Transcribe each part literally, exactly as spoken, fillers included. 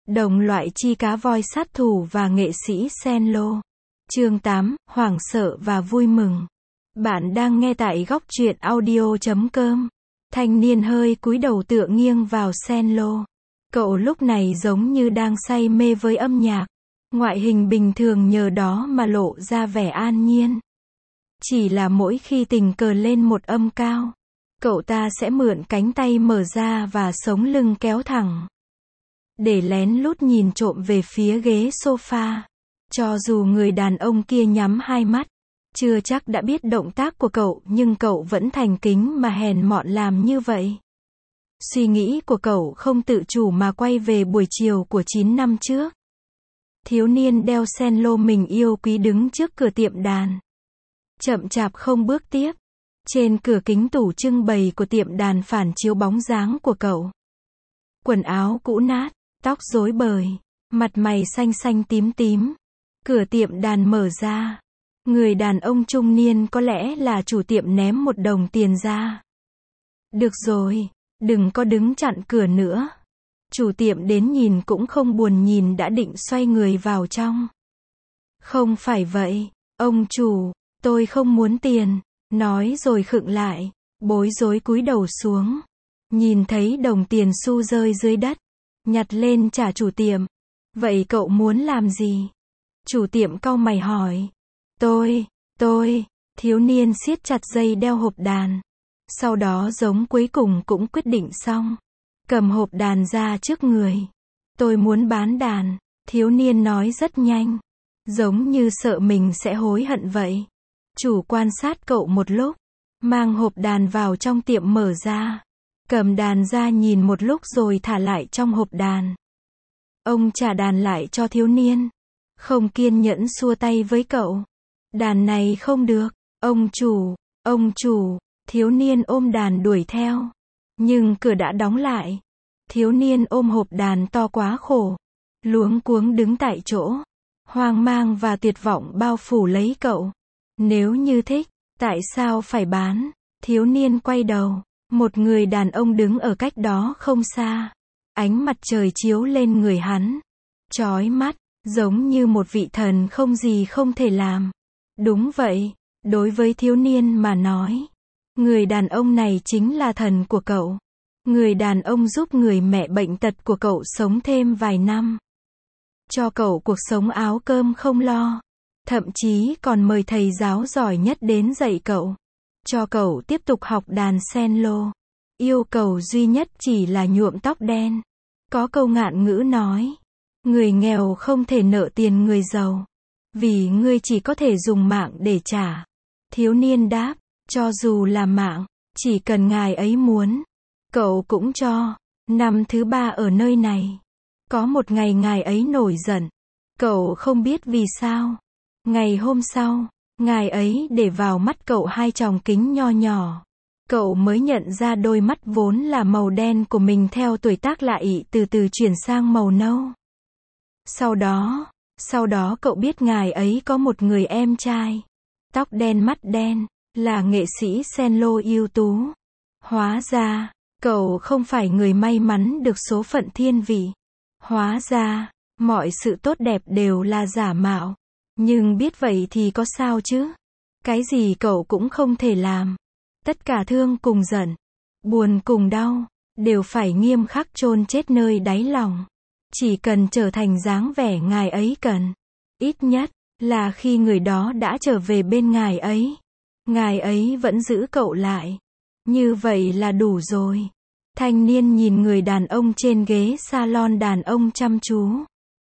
Đồng loại chi cá voi sát thủ và nghệ sĩ Senlo. Chương tám, hoảng sợ và vui mừng. Bạn đang nghe tại góc truyện audio chấm com. Thanh niên hơi cúi đầu tựa nghiêng vào Senlo. Cậu lúc này giống như đang say mê với âm nhạc. Ngoại hình bình thường nhờ đó mà lộ ra vẻ an nhiên. Chỉ là mỗi khi tình cờ lên một âm cao, cậu ta sẽ mượn cánh tay mở ra và sống lưng kéo thẳng, để lén lút nhìn trộm về phía ghế sofa. Cho dù người đàn ông kia nhắm hai mắt, chưa chắc đã biết động tác của cậu, nhưng cậu vẫn thành kính mà hèn mọn làm như vậy. Suy nghĩ của cậu không tự chủ mà quay về buổi chiều của chín năm trước. Thiếu niên đeo Senlo mình yêu quý đứng trước cửa tiệm đàn, chậm chạp không bước tiếp. Trên cửa kính tủ trưng bày của tiệm đàn phản chiếu bóng dáng của cậu. Quần áo cũ nát, tóc rối bời, mặt mày xanh xanh tím tím. Cửa tiệm đàn mở ra. Người đàn ông trung niên có lẽ là chủ tiệm ném một đồng tiền ra. Được rồi, đừng có đứng chặn cửa nữa. Chủ tiệm đến nhìn cũng không buồn nhìn đã định xoay người vào trong. Không phải vậy, ông chủ, tôi không muốn tiền. Nói rồi khựng lại, bối rối cúi đầu xuống. Nhìn thấy đồng tiền xu rơi dưới đất, nhặt lên trả chủ tiệm. Vậy cậu muốn làm gì? Chủ tiệm cau mày hỏi. Tôi, tôi, thiếu niên siết chặt dây đeo hộp đàn. Sau đó giống cuối cùng cũng quyết định xong. Cầm hộp đàn ra trước người. Tôi muốn bán đàn, thiếu niên nói rất nhanh. Giống như sợ mình sẽ hối hận vậy. Chủ quan sát cậu một lúc, mang hộp đàn vào trong tiệm mở ra. Cầm đàn ra nhìn một lúc rồi thả lại trong hộp đàn. Ông trả đàn lại cho thiếu niên. Không kiên nhẫn xua tay với cậu. Đàn này không được, ông chủ, ông chủ, thiếu niên ôm đàn đuổi theo. Nhưng cửa đã đóng lại. Thiếu niên ôm hộp đàn to quá khổ. Luống cuống đứng tại chỗ. Hoang mang và tuyệt vọng bao phủ lấy cậu. Nếu như thích, tại sao phải bán? Thiếu niên quay đầu. Một người đàn ông đứng ở cách đó không xa. Ánh mặt trời chiếu lên người hắn. Chói mắt, giống như một vị thần không gì không thể làm. Đúng vậy, đối với thiếu niên mà nói. Người đàn ông này chính là thần của cậu. Người đàn ông giúp người mẹ bệnh tật của cậu sống thêm vài năm. Cho cậu cuộc sống áo cơm không lo. Thậm chí còn mời thầy giáo giỏi nhất đến dạy cậu. Cho cậu tiếp tục học đàn Senlo. Yêu cầu duy nhất chỉ là nhuộm tóc đen. Có câu ngạn ngữ nói. Người nghèo không thể nợ tiền người giàu. Vì ngươi chỉ có thể dùng mạng để trả. Thiếu niên đáp. Cho dù là mạng, chỉ cần ngài ấy muốn, cậu cũng cho. Năm thứ ba ở nơi này. Có một ngày ngài ấy nổi giận. Cậu không biết vì sao. Ngày hôm sau, ngài ấy để vào mắt cậu hai tròng kính nho nhỏ. Cậu mới nhận ra đôi mắt vốn là màu đen của mình theo tuổi tác lại từ từ chuyển sang màu nâu. Sau đó, sau đó cậu biết ngài ấy có một người em trai. Tóc đen mắt đen, là nghệ sĩ Senlo ưu tú. Hóa ra, cậu không phải người may mắn được số phận thiên vị. Hóa ra, mọi sự tốt đẹp đều là giả mạo. Nhưng biết vậy thì có sao chứ? Cái gì cậu cũng không thể làm. Tất cả thương cùng giận, buồn cùng đau, đều phải nghiêm khắc chôn chết nơi đáy lòng. Chỉ cần trở thành dáng vẻ ngài ấy cần. Ít nhất, là khi người đó đã trở về bên ngài ấy. Ngài ấy vẫn giữ cậu lại. Như vậy là đủ rồi. Thanh niên nhìn người đàn ông trên ghế salon đàn ông chăm chú.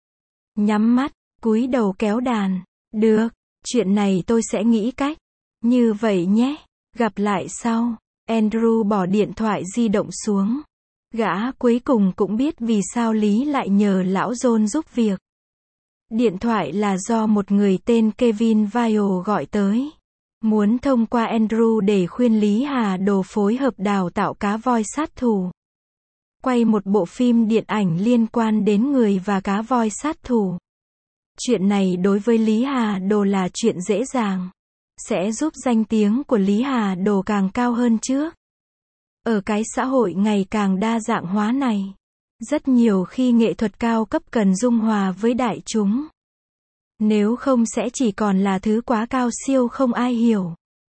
Nhắm mắt, cúi đầu kéo đàn. Được, chuyện này tôi sẽ nghĩ cách. Như vậy nhé. Gặp lại sau. Andrew bỏ điện thoại di động xuống. Gã cuối cùng cũng biết vì sao Lý lại nhờ lão John giúp việc. Điện thoại là do một người tên Kevin Vile gọi tới. Muốn thông qua Andrew để khuyên Lý Hà Đồ phối hợp đào tạo cá voi sát thủ. Quay một bộ phim điện ảnh liên quan đến người và cá voi sát thủ. Chuyện này đối với Lý Hà Đồ là chuyện dễ dàng. Sẽ giúp danh tiếng của Lý Hà Đồ càng cao hơn trước. Ở cái xã hội ngày càng đa dạng hóa này, Rất nhiều khi nghệ thuật cao cấp cần dung hòa với đại chúng. Nếu không sẽ chỉ còn là thứ quá cao siêu không ai hiểu.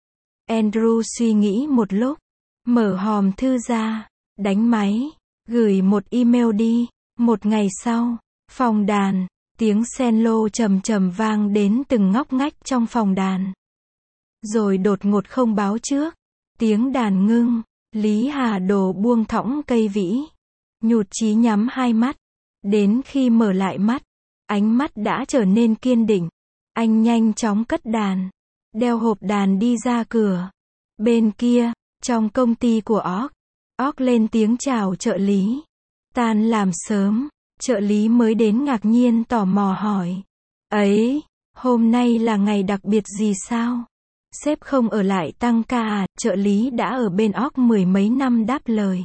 Andrew suy nghĩ một lúc, mở hòm thư ra, đánh máy, gửi một email đi. Một ngày sau, phòng đàn, tiếng cello trầm trầm vang đến từng ngóc ngách trong phòng đàn. Rồi đột ngột không báo trước, tiếng đàn ngưng, Lý Hà Đồ buông thõng cây vĩ, nhụt chí nhắm hai mắt. Đến khi mở lại mắt, ánh mắt đã trở nên kiên định. Anh nhanh chóng cất đàn, đeo hộp đàn đi ra cửa. Bên kia, trong công ty của Orc, Orc lên tiếng chào trợ lý. Tan làm sớm, trợ lý mới đến ngạc nhiên tò mò hỏi. Ấy, hôm nay là ngày đặc biệt gì sao? Sếp không ở lại tăng ca à? Trợ lý đã ở bên Orc mười mấy năm đáp lời.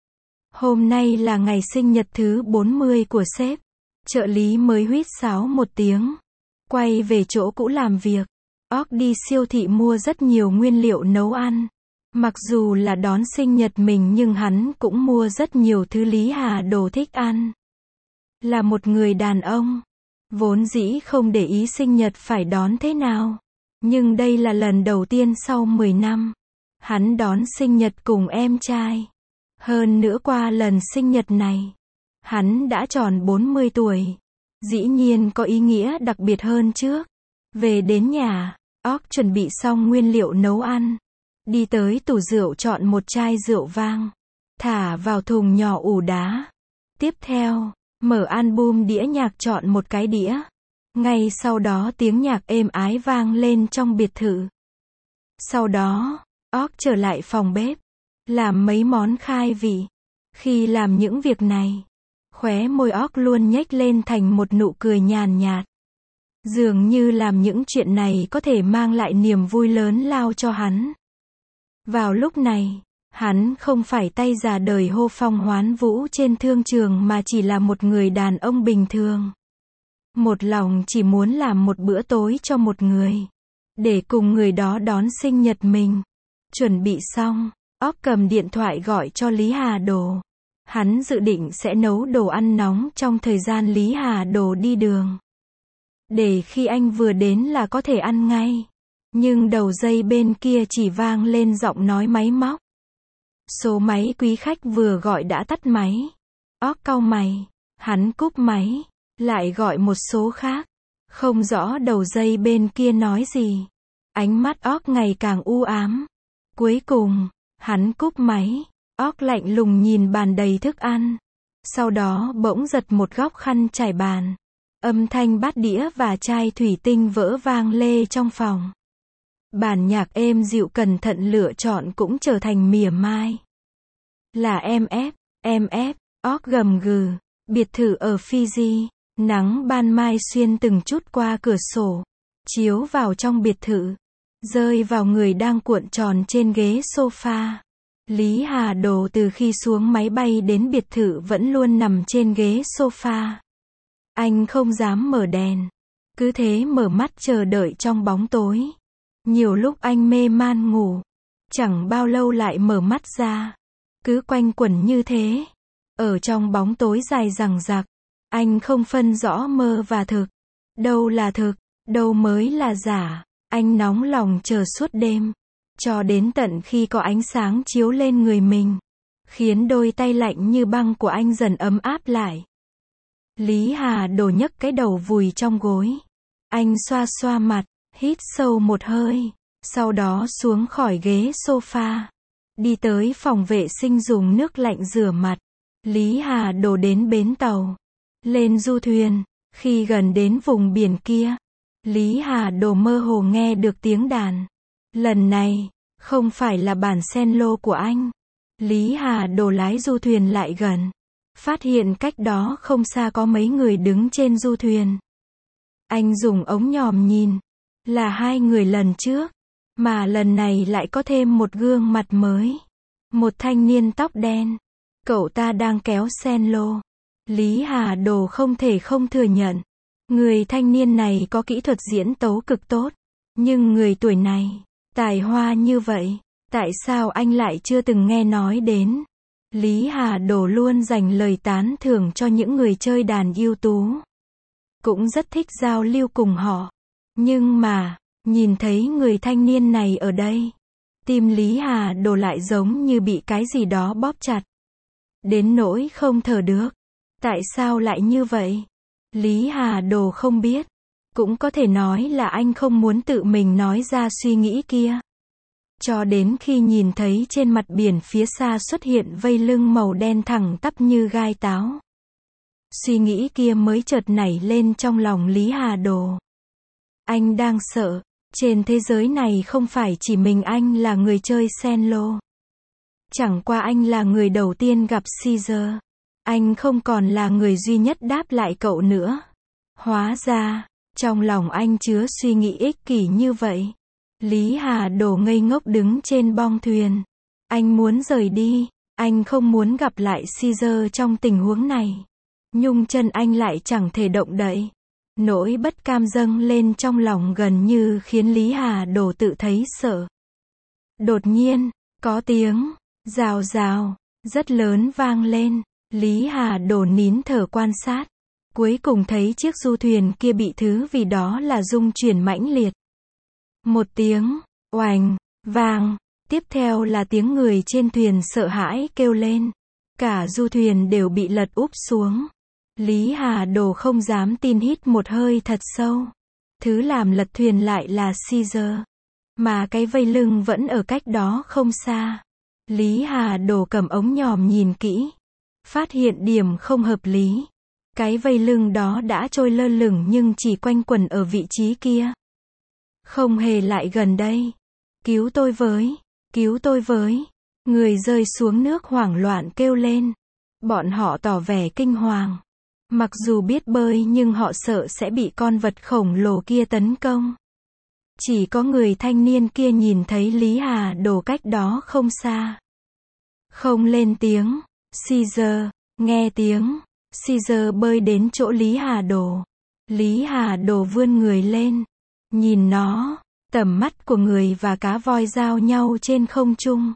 Hôm nay là ngày sinh nhật thứ bốn mươi của sếp. Trợ lý mới huýt sáo một tiếng, quay về chỗ cũ làm việc. Orc đi siêu thị mua rất nhiều nguyên liệu nấu ăn. Mặc dù là đón sinh nhật mình nhưng hắn cũng mua rất nhiều thứ Lý Hà Đồ thích ăn. Là một người đàn ông, vốn dĩ không để ý sinh nhật phải đón thế nào. Nhưng đây là lần đầu tiên sau mười năm, hắn đón sinh nhật cùng em trai. Hơn nữa qua lần sinh nhật này, hắn đã tròn bốn mươi tuổi. Dĩ nhiên có ý nghĩa đặc biệt hơn trước. Về đến nhà, Orc chuẩn bị xong nguyên liệu nấu ăn. Đi tới tủ rượu chọn một chai rượu vang, thả vào thùng nhỏ ủ đá. Tiếp theo, mở album đĩa nhạc chọn một cái đĩa. Ngay sau đó tiếng nhạc êm ái vang lên trong biệt thự. Sau đó, Orc trở lại phòng bếp, làm mấy món khai vị. Khi làm những việc này, khóe môi Orc luôn nhếch lên thành một nụ cười nhàn nhạt. Dường như làm những chuyện này có thể mang lại niềm vui lớn lao cho hắn. Vào lúc này, hắn không phải tay già đời hô phong hoán vũ trên thương trường mà chỉ là một người đàn ông bình thường. Một lòng chỉ muốn làm một bữa tối cho một người, để cùng người đó đón sinh nhật mình. Chuẩn bị xong, Orc cầm điện thoại gọi cho Lý Hà Đồ. Hắn dự định sẽ nấu đồ ăn nóng trong thời gian Lý Hà Đồ đi đường, để khi anh vừa đến là có thể ăn ngay. Nhưng đầu dây bên kia chỉ vang lên giọng nói máy móc. Số máy quý khách vừa gọi đã tắt máy. Orc cau mày, hắn cúp máy, lại gọi một số khác. Không rõ đầu dây bên kia nói gì. Ánh mắt Orc ngày càng u ám. Cuối cùng, hắn cúp máy. Orc lạnh lùng nhìn bàn đầy thức ăn. Sau đó bỗng giật một góc khăn trải bàn. Âm thanh bát đĩa và chai thủy tinh vỡ vang lê trong phòng. Bản nhạc êm dịu cẩn thận lựa chọn cũng trở thành mỉa mai. Là em ép, em ép, Orc gầm gừ. Biệt thự ở Fiji, nắng ban mai xuyên từng chút qua cửa sổ, chiếu vào trong biệt thự, rơi vào người đang cuộn tròn trên ghế sofa. Lý Hà Đồ từ khi xuống máy bay đến biệt thự vẫn luôn nằm trên ghế sofa. Anh không dám mở đèn, cứ thế mở mắt chờ đợi trong bóng tối. Nhiều lúc anh mê man ngủ, chẳng bao lâu lại mở mắt ra, cứ quanh quẩn như thế. Ở trong bóng tối dài dằng dặc, anh không phân rõ mơ và thực. Đâu là thực, đâu mới là giả. Anh nóng lòng chờ suốt đêm, cho đến tận khi có ánh sáng chiếu lên người mình, khiến đôi tay lạnh như băng của anh dần ấm áp lại. Lý Hà Đồ nhấc cái đầu vùi trong gối. Anh xoa xoa mặt, hít sâu một hơi, sau đó xuống khỏi ghế sofa, đi tới phòng vệ sinh dùng nước lạnh rửa mặt. Lý Hà Đồ đến bến tàu, lên du thuyền. Khi gần đến vùng biển kia, Lý Hà Đồ mơ hồ nghe được tiếng đàn. Lần này, không phải là bản cello của anh. Lý Hà Đồ lái du thuyền lại gần, phát hiện cách đó không xa có mấy người đứng trên du thuyền. Anh dùng ống nhòm nhìn, là hai người lần trước, mà lần này lại có thêm một gương mặt mới. Một thanh niên tóc đen, cậu ta đang kéo cello. Lý Hà Đồ không thể không thừa nhận, người thanh niên này có kỹ thuật diễn tấu cực tốt. Nhưng người tuổi này, tài hoa như vậy, tại sao anh lại chưa từng nghe nói đến? Lý Hà Đồ luôn dành lời tán thưởng cho những người chơi đàn ưu tú. Cũng rất thích giao lưu cùng họ. Nhưng mà, nhìn thấy người thanh niên này ở đây, tim Lý Hà Đồ lại giống như bị cái gì đó bóp chặt. Đến nỗi không thở được. Tại sao lại như vậy? Lý Hà Đồ không biết. Cũng có thể nói là anh không muốn tự mình nói ra suy nghĩ kia. Cho đến khi nhìn thấy trên mặt biển phía xa xuất hiện vây lưng màu đen thẳng tắp như gai táo. Suy nghĩ kia mới chợt nảy lên trong lòng Lý Hà Đồ. Anh đang sợ, trên thế giới này không phải chỉ mình anh là người chơi cello. Chẳng qua anh là người đầu tiên gặp Caesar. Anh không còn là người duy nhất đáp lại cậu nữa. Hóa ra, trong lòng anh chứa suy nghĩ ích kỷ như vậy. Lý Hà Đồ ngây ngốc đứng trên bong thuyền. Anh muốn rời đi, anh không muốn gặp lại Caesar trong tình huống này. Nhung chân anh lại chẳng thể động đậy. Nỗi bất cam dâng lên trong lòng gần như khiến Lý Hà Đồ tự thấy sợ. Đột nhiên, có tiếng rào rào rất lớn vang lên. Lý Hà Đồ nín thở quan sát. Cuối cùng thấy chiếc du thuyền kia bị thứ vì đó là rung chuyển mãnh liệt. Một tiếng oành vang, tiếp theo là tiếng người trên thuyền sợ hãi kêu lên. Cả du thuyền đều bị lật úp xuống. Lý Hà Đồ không dám tin, hít một hơi thật sâu. Thứ làm lật thuyền lại là Caesar. Mà cái vây lưng vẫn ở cách đó không xa. Lý Hà Đồ cầm ống nhòm nhìn kỹ. Phát hiện điểm không hợp lý. Cái vây lưng đó đã trôi lơ lửng nhưng chỉ quanh quẩn ở vị trí kia. Không hề lại gần đây. Cứu tôi với, cứu tôi với. Người rơi xuống nước hoảng loạn kêu lên. Bọn họ tỏ vẻ kinh hoàng. Mặc dù biết bơi nhưng họ sợ sẽ bị con vật khổng lồ kia tấn công. Chỉ có người thanh niên kia nhìn thấy Lý Hà Đồ cách đó không xa. Không lên tiếng. Caesar, nghe tiếng. Caesar bơi đến chỗ Lý Hà Đồ. Lý Hà Đồ vươn người lên. Nhìn nó, tầm mắt của người và cá voi giao nhau trên không trung.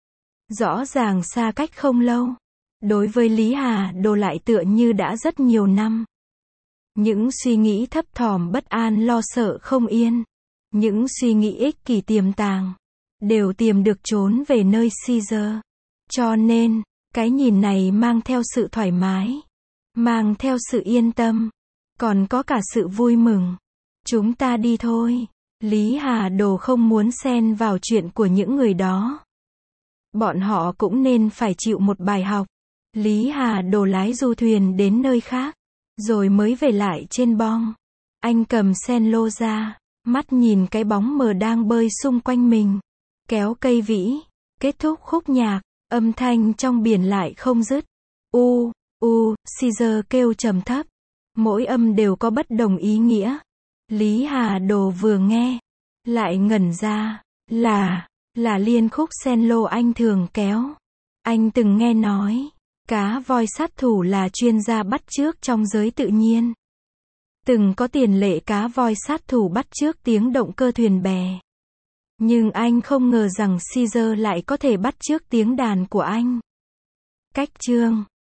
Rõ ràng xa cách không lâu. Đối với Lý Hà Đồ lại tựa như đã rất nhiều năm. Những suy nghĩ thấp thỏm bất an lo sợ không yên. Những suy nghĩ ích kỷ tiềm tàng. Đều tìm được trốn về nơi Caesar. Cho nên, cái nhìn này mang theo sự thoải mái. Mang theo sự yên tâm. Còn có cả sự vui mừng. Chúng ta đi thôi. Lý Hà Đồ không muốn xen vào chuyện của những người đó. Bọn họ cũng nên phải chịu một bài học. Lý Hà Đồ lái du thuyền đến nơi khác. Rồi mới về lại trên bong. Anh cầm cello ra. Mắt nhìn cái bóng mờ đang bơi xung quanh mình. Kéo cây vĩ. Kết thúc khúc nhạc. Âm thanh trong biển lại không dứt. U, u, Caesar kêu trầm thấp. Mỗi âm đều có bất đồng ý nghĩa. Lý Hà Đồ vừa nghe. Lại ngẩn ra. Là, là liên khúc cello anh thường kéo. Anh từng nghe nói. Cá voi sát thủ là chuyên gia bắt chước trong giới tự nhiên. Từng có tiền lệ cá voi sát thủ bắt chước tiếng động cơ thuyền bè. Nhưng anh không ngờ rằng Caesar lại có thể bắt chước tiếng đàn của anh. Cách chương